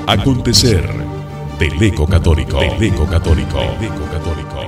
Acontecer del Eco Católico. Del Eco Católico. Del Eco Católico.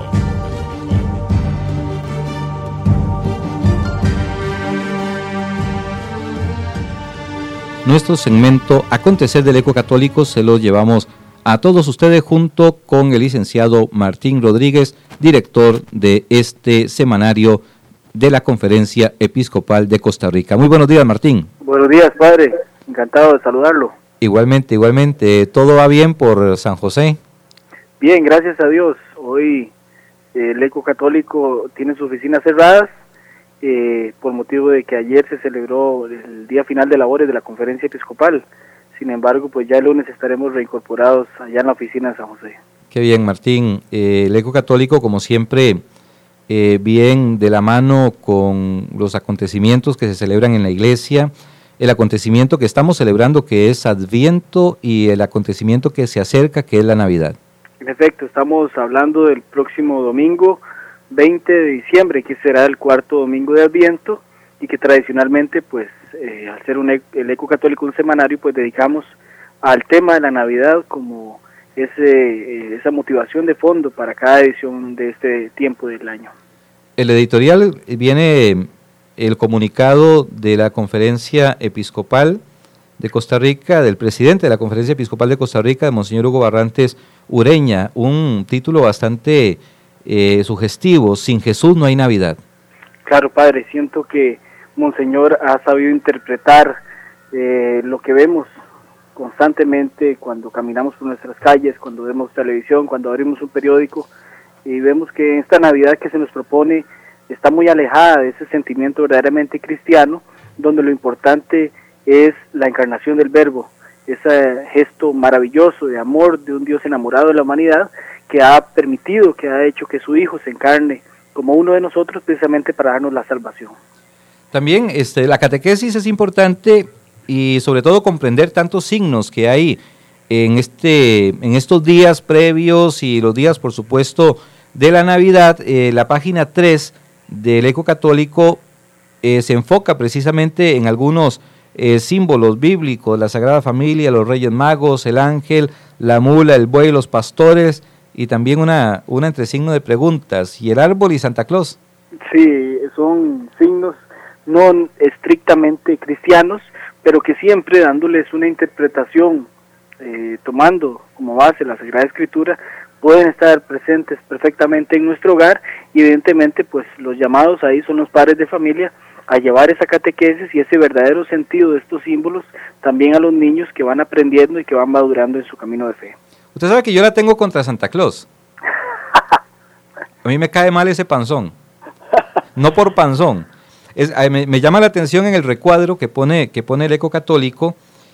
Nuestro segmento Acontecer del Eco Católico se lo llevamos a todos ustedes junto con el licenciado Martín Rodríguez, director de este semanario de la Conferencia Episcopal de Costa Rica. Muy buenos días, Martín. Buenos días, padre. Encantado de saludarlo. Igualmente. ¿Todo va bien por San José? Bien, gracias a Dios. Hoy el Eco Católico tiene sus oficinas cerradas por motivo de que ayer se celebró el día final de labores de la Conferencia Episcopal. Sin embargo, pues ya el lunes estaremos reincorporados allá en la oficina de San José. Qué bien, Martín. El Eco Católico, como siempre, bien de la mano con los acontecimientos que se celebran en la iglesia, el acontecimiento que estamos celebrando que es Adviento y el acontecimiento que se acerca que es la Navidad. En efecto, estamos hablando del próximo domingo 20 de diciembre, que será el cuarto domingo de Adviento y que tradicionalmente, pues, al ser el Eco Católico un semanario, pues dedicamos al tema de la Navidad como esa motivación de fondo para cada edición de este tiempo del año. El editorial viene el comunicado de la Conferencia Episcopal de Costa Rica, del presidente de la Conferencia Episcopal de Costa Rica, de Monseñor Hugo Barrantes Ureña, un título bastante sugestivo: sin Jesús no hay Navidad. Claro, padre, siento que Monseñor ha sabido interpretar lo que vemos constantemente cuando caminamos por nuestras calles, cuando vemos televisión, cuando abrimos un periódico y vemos que esta Navidad que se nos propone está muy alejada de ese sentimiento verdaderamente cristiano, donde lo importante es la encarnación del Verbo, ese gesto maravilloso de amor de un Dios enamorado de la humanidad que ha permitido, que ha hecho que su Hijo se encarne como uno de nosotros precisamente para darnos la salvación. También la catequesis es importante y sobre todo comprender tantos signos que hay en estos días previos y los días, por supuesto, de la Navidad. La página 3 del Eco Católico se enfoca precisamente en algunos símbolos bíblicos: la Sagrada Familia, los Reyes Magos, el ángel, la mula, el buey, los pastores, y también una entre signo de preguntas, y el árbol y Santa Claus. Sí, son signos no estrictamente cristianos, pero que siempre dándoles una interpretación, tomando como base la Sagrada Escritura, pueden estar presentes perfectamente en nuestro hogar, y evidentemente pues los llamados ahí son los padres de familia a llevar esa catequesis y ese verdadero sentido de estos símbolos también a los niños que van aprendiendo y que van madurando en su camino de fe. Usted sabe que yo la tengo contra Santa Claus. A mí me cae mal ese panzón, no por panzón. Me llama la atención en el recuadro que pone el Eco Católico,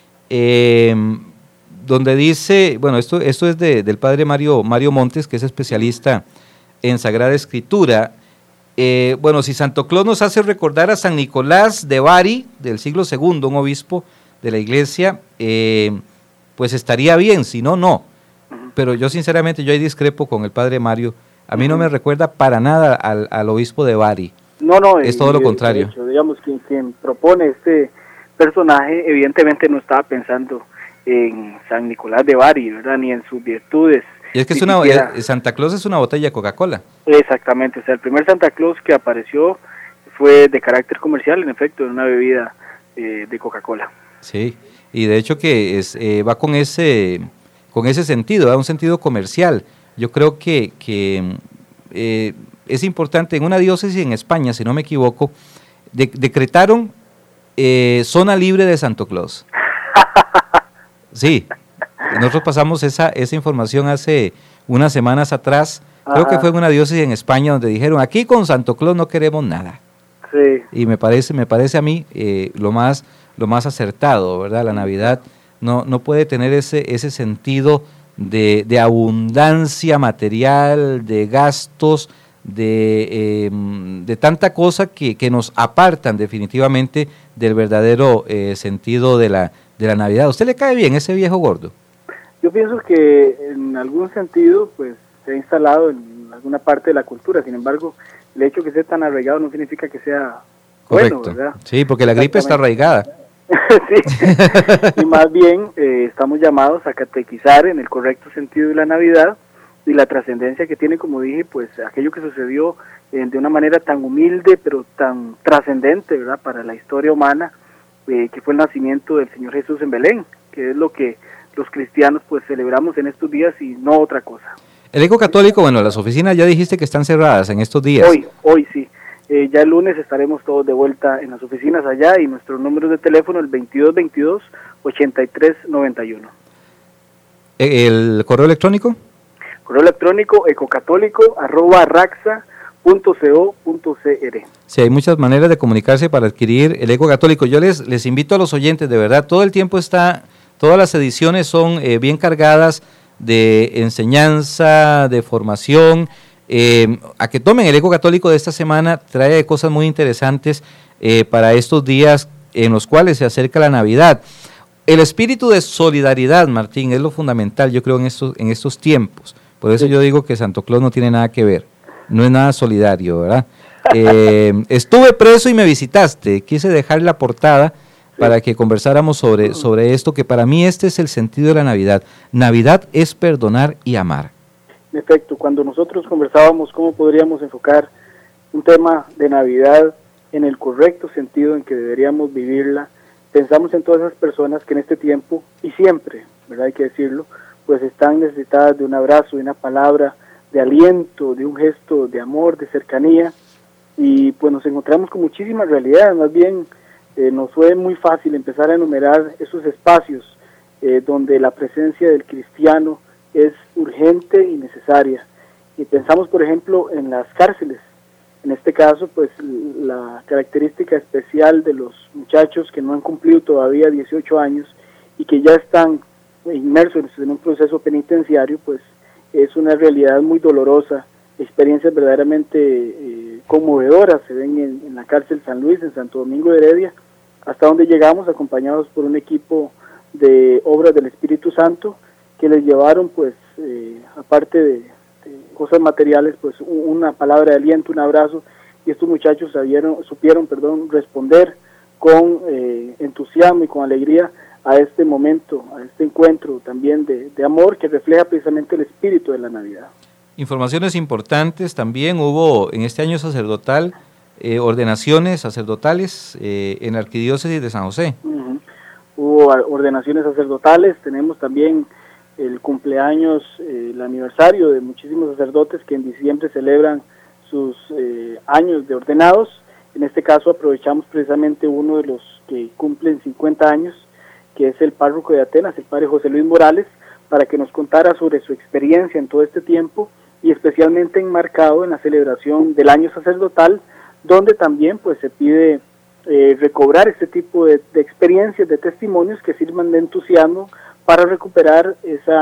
donde dice, bueno, esto es del padre Mario Montes, que es especialista en Sagrada Escritura. Bueno, si Santo Claus nos hace recordar a San Nicolás de Bari, del siglo II, un obispo de la iglesia, pues estaría bien, si no, no. Pero yo sinceramente, yo ahí discrepo con el padre Mario. A mí no me recuerda para nada al obispo de Bari. No, es todo lo contrario. De hecho, digamos, quien propone este personaje evidentemente no estaba pensando en San Nicolás de Bari, ¿verdad? Ni en sus virtudes. Y es que Santa Claus es una botella de Coca-Cola. Exactamente, o sea, el primer Santa Claus que apareció fue de carácter comercial, en efecto, en una bebida de Coca-Cola. Sí, y de hecho que va con ese sentido, da un sentido comercial. Yo creo que es importante, en una diócesis en España, si no me equivoco, decretaron zona libre de Santo Claus. Sí, nosotros pasamos esa información hace unas semanas atrás. Creo que fue en una diócesis en España donde dijeron: aquí con Santo Claus no queremos nada. Sí. Y me parece a mí lo más acertado, ¿verdad? La Navidad no puede tener ese sentido de abundancia material, de gastos, de tanta cosa que nos apartan definitivamente del verdadero sentido de la Navidad. ¿A usted le cae bien ese viejo gordo? Yo pienso que en algún sentido pues se ha instalado en alguna parte de la cultura. Sin embargo, el hecho de que sea tan arraigado no significa que sea correcto, bueno, ¿verdad? Sí, porque la gripe está arraigada. Sí, y más bien estamos llamados a catequizar en el correcto sentido de la Navidad y la trascendencia que tiene, como dije, pues aquello que sucedió de una manera tan humilde pero tan trascendente, ¿verdad?, para la historia humana, que fue el nacimiento del Señor Jesús en Belén, que es lo que los cristianos pues celebramos en estos días y no otra cosa. El Eco Católico, bueno, las oficinas ya dijiste que están cerradas en estos días. Hoy sí. Ya el lunes estaremos todos de vuelta en las oficinas allá y nuestro número de teléfono el 2222-8391. ¿El correo electrónico? Correo electrónico ecocatólico@raxa.co.cr. Sí, hay muchas maneras de comunicarse para adquirir el Eco Católico. Yo les invito a los oyentes, de verdad, todo el tiempo todas las ediciones son bien cargadas de enseñanza, de formación, a que tomen el Eco Católico de esta semana, trae cosas muy interesantes para estos días en los cuales se acerca la Navidad. El espíritu de solidaridad, Martín, es lo fundamental, yo creo, en estos tiempos. Por eso yo digo que Santo Claus no tiene nada que ver, no es nada solidario, ¿verdad? Estuve preso y me visitaste, quise dejar la portada para que conversáramos sobre esto, que para mí este es el sentido de la Navidad. Navidad es perdonar y amar. En efecto, cuando nosotros conversábamos cómo podríamos enfocar un tema de Navidad en el correcto sentido en que deberíamos vivirla, pensamos en todas esas personas que en este tiempo, y siempre, ¿verdad?, hay que decirlo, pues están necesitadas de un abrazo, de una palabra, de aliento, de un gesto de amor, de cercanía, y pues nos encontramos con muchísimas realidades. Más bien nos fue muy fácil empezar a enumerar esos espacios donde la presencia del cristiano es urgente y necesaria. Y pensamos, por ejemplo, en las cárceles. En este caso, pues la característica especial de los muchachos que no han cumplido todavía 18 años y que ya están inmersos en un proceso penitenciario, pues es una realidad muy dolorosa, experiencias verdaderamente conmovedoras se ven en la cárcel San Luis, en Santo Domingo de Heredia, hasta donde llegamos acompañados por un equipo de obras del Espíritu Santo que les llevaron, pues, aparte de cosas materiales, pues una palabra de aliento, un abrazo, y estos muchachos supieron responder con entusiasmo y con alegría a este momento, a este encuentro también de amor que refleja precisamente el espíritu de la Navidad. Informaciones importantes también, hubo en este año sacerdotal ordenaciones sacerdotales en la Arquidiócesis de San José. Uh-huh. Hubo ordenaciones sacerdotales, tenemos también el cumpleaños, el aniversario de muchísimos sacerdotes que en diciembre celebran sus años de ordenados. En este caso aprovechamos precisamente uno de los que cumplen 50 años, que es el párroco de Atenas, el padre José Luis Morales, para que nos contara sobre su experiencia en todo este tiempo y especialmente enmarcado en la celebración del año sacerdotal, donde también pues se pide recobrar este tipo de experiencias, de testimonios que sirvan de entusiasmo para recuperar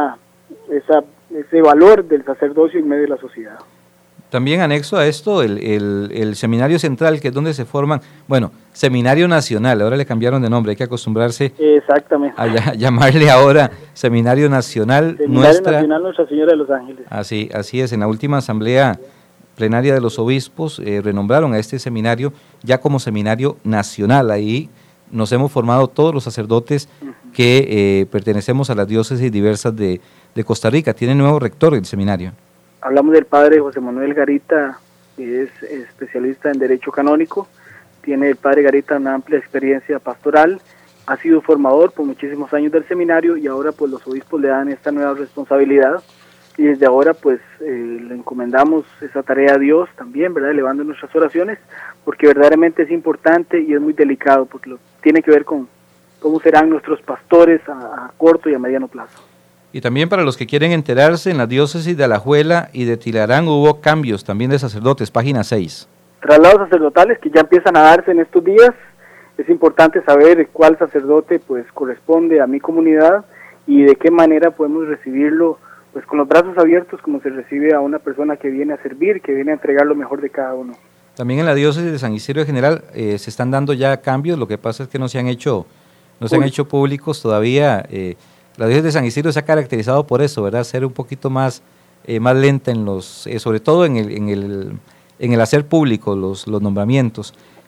ese valor del sacerdocio en medio de la sociedad. También anexo a esto el Seminario Central, que es donde se forman, Seminario Nacional, ahora le cambiaron de nombre, hay que acostumbrarse exactamente a llamarle ahora Seminario Nacional. Nacional Nuestra Señora de los Ángeles. Así es, en la última asamblea plenaria de los obispos renombraron a este seminario ya como Seminario Nacional. Ahí nos hemos formado todos los sacerdotes que pertenecemos a las diócesis diversas de Costa Rica. Tiene nuevo rector el seminario. Hablamos del padre José Manuel Garita, que es especialista en Derecho Canónico. Tiene el padre Garita una amplia experiencia pastoral, ha sido formador por muchísimos años del seminario y ahora pues los obispos le dan esta nueva responsabilidad y desde ahora pues le encomendamos esa tarea a Dios también, ¿verdad?, elevando nuestras oraciones, porque verdaderamente es importante y es muy delicado, porque tiene que ver con cómo serán nuestros pastores a corto y a mediano plazo. Y también para los que quieren enterarse, en la diócesis de Alajuela y de Tilarán hubo cambios también de sacerdotes, página 6. Traslados sacerdotales que ya empiezan a darse en estos días. Es importante saber cuál sacerdote pues corresponde a mi comunidad y de qué manera podemos recibirlo pues con los brazos abiertos, como se recibe a una persona que viene a servir, que viene a entregar lo mejor de cada uno. También en la diócesis de San Isidro General se están dando ya cambios, lo que pasa es que no se han hecho públicos todavía. La diócesis de San Isidro se ha caracterizado por eso, ¿verdad?, ser un poquito más lenta en los, sobre todo en el hacer público los nombramientos.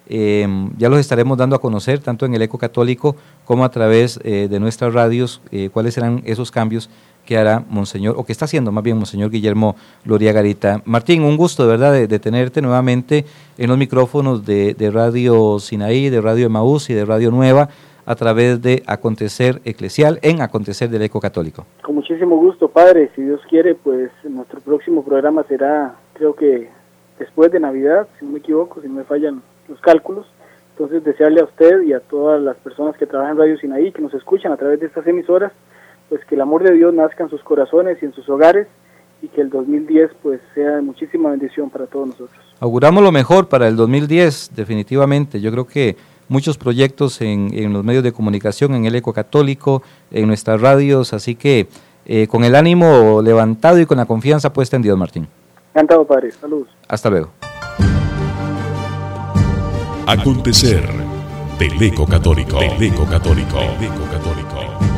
Ya los estaremos dando a conocer tanto en el Eco Católico como a través de nuestras radios, cuáles serán esos cambios que hará Monseñor, o que está haciendo más bien Monseñor Guillermo Loría Garita. Martín, un gusto de verdad de tenerte nuevamente en los micrófonos de Radio Sinaí, de Radio Emaús y de Radio Nueva, a través de Acontecer Eclesial en Acontecer del Eco Católico. Con muchísimo gusto, Padre. Si Dios quiere, pues nuestro próximo programa será, creo que después de Navidad, si no me equivoco, si no me fallan los cálculos. Entonces, desearle a usted y a todas las personas que trabajan en Radio Sinaí, que nos escuchan a través de estas emisoras, pues que el amor de Dios nazca en sus corazones y en sus hogares, y que el 2010 pues sea de muchísima bendición para todos nosotros. Auguramos lo mejor para el 2010, definitivamente. Yo creo que muchos proyectos en los medios de comunicación, en el Eco Católico, en nuestras radios, así que con el ánimo levantado y con la confianza puesta en Dios, Martín. Encantado, Padre. Saludos. Hasta luego. Acontecer del Eco Católico. Del Eco Católico. Del Eco Católico.